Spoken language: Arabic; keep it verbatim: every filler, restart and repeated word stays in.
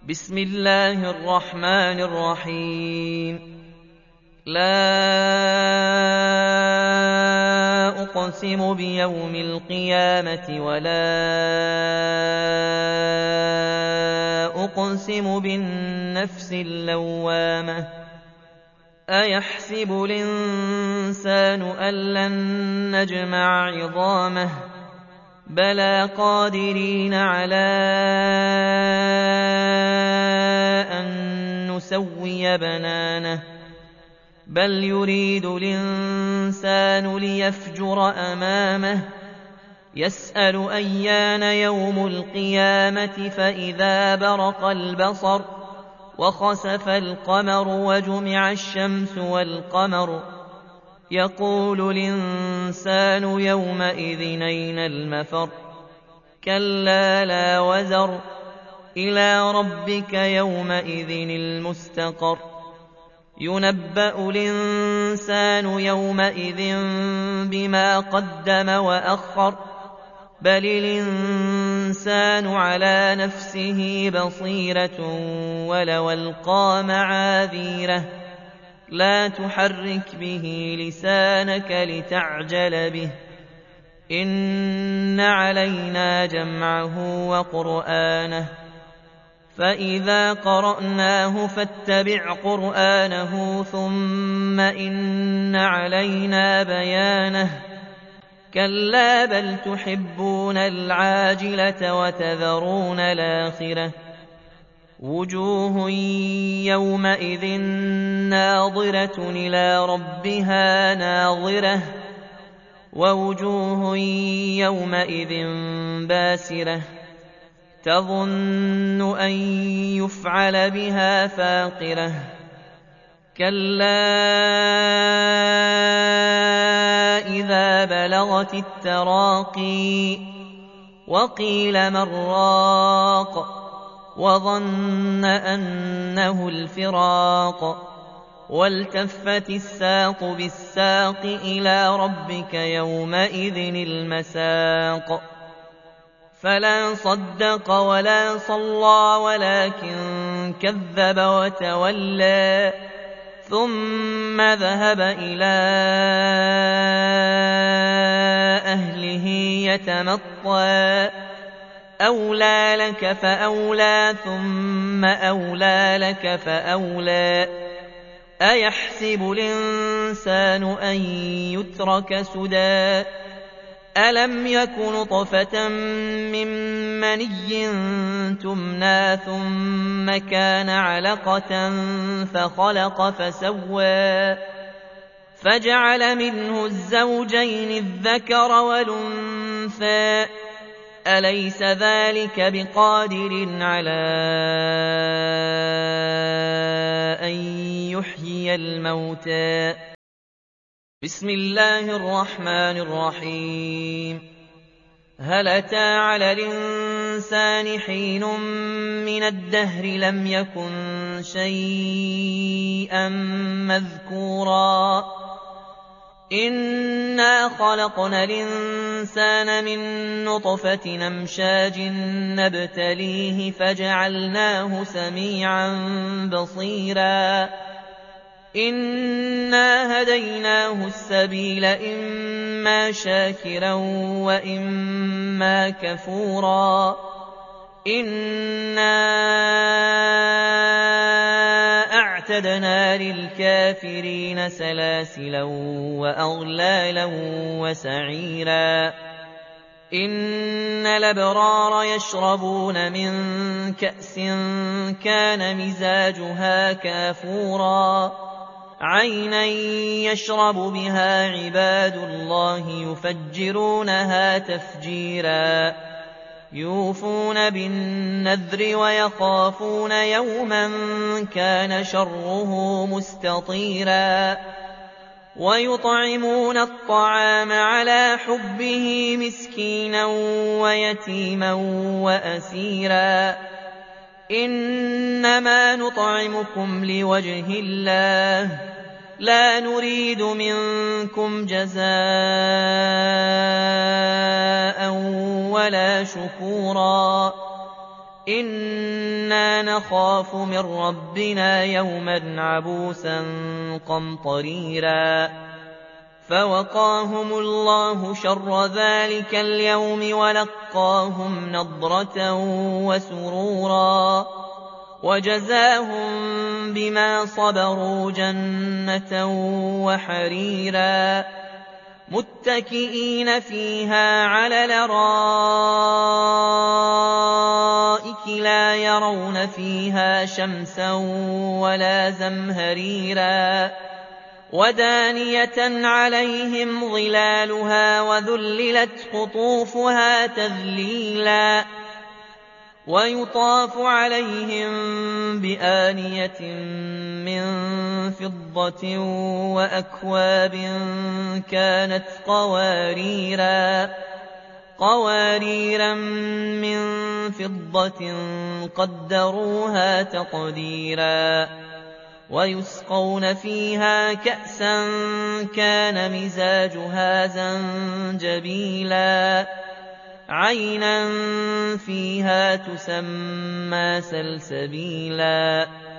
بسم الله الرحمن الرحيم. لا أقسم بيوم القيامة ولا أقسم بالنفس اللوامة أيحسب الإنسان أن لن نجمع عظامه بلى قادرين على أن نسوي بنانه بل يريد الإنسان ليفجر أمامه يسأل أيان يوم القيامة فإذا برق البصر وخسف القمر وجمع الشمس والقمر يقول الإنسان يومئذ أين المفر كلا لا وزر إلى ربك يومئذ المستقر ينبأ الإنسان يومئذ بما قدم وأخر بل الإنسان على نفسه بصيرة ولو ألقى معاذيره لا تحرك به لسانك لتعجل به إن علينا جمعه وقرآنه فإذا قرأناه فاتبع قرآنه ثم إن علينا بيانه كلا بل تحبون العاجلة وتذرون الآخرة وجوه يومئذ ناظرة إلى ربها ناظرة ووجوه يومئذ باسرة تظن أن يفعل بها فاقرة كلا إذا بلغت التراقي وقيل من راق وظن أنه الفراق والتفت الساق بالساق إلى ربك يومئذ المساق فلا صدق ولا صلى ولكن كذب وتولى ثم ذهب إلى أهله يتمطى أولى لك فأولى ثم أولى لك فأولى أيحسب الإنسان أن يترك سدى ألم يك نطفة من مني تمنى ثم كان علقة فخلق فسوى فجعل منه الزوجين الذكر والأنثى أليس ذلك بقادر على أن يحيي الموتى بسم الله الرحمن الرحيم. هل أتى على الإنسان حين من الدهر لم يكن شيئا مذكورا إنا خلقنا الإنسان من نطفة أمشاج نبتليه فجعلناه سميعا بصيرا إنا هديناه السبيل إما شاكرا وإما كفورا إنا أعتدنا للكافرين سلاسلا وأغلالا وسعيرا إن الأبرار يشربون من كأس كان مزاجها كافورا عينا يشرب بها عباد الله يفجرونها تفجيرا يوفون بالنذر ويخافون يوما كان شره مستطيرا ويطعمون الطعام على حبه مسكينا ويتيما وأسيرا إنما نطعمكم لوجه الله لا نريد منكم جزاء ولا شكورا إِنَّا نَخَافُ مِن رَّبِّنَا يَوْمًا عَبُوسًا قَمْطَرِيرًا فَوَقَاهُمُ اللَّهُ شَرَّ ذَٰلِكَ الْيَوْمِ وَلَقَّاهُمْ نَضْرَةً وَسُرُورًا وَجَزَاهُم بِمَا صَبَرُوا جَنَّةً وَحَرِيرًا مُتَّكِئِينَ فِيهَا عَلَى الْأَرَائِكِ لَا يَرَوْنَ فِيهَا شَمْسًا وَلَا زَمْهَرِيرًا وَدَانِيَةً عَلَيْهِمْ ظِلَالُهَا وَذُلِّلَتْ قُطُوفُهَا تَذْلِيلًا وَيُطَافُ عَلَيْهِم بِآنِيَةٍ مِّن فِضَّةٍ وَأَكْوَابٍ كَانَتْ قَوَارِيرَا قَوَارِيرَا مِن فِضَّةٍ قَدَّرُوهَا تَقْدِيرًا وَيُسْقَوْنَ فِيهَا كَأْسًا كَانَ مِزَاجُهَا زَنجَبِيلًا عَيْنًا فِيهَا تُسَمَّىٰ سَلْسَبِيلًا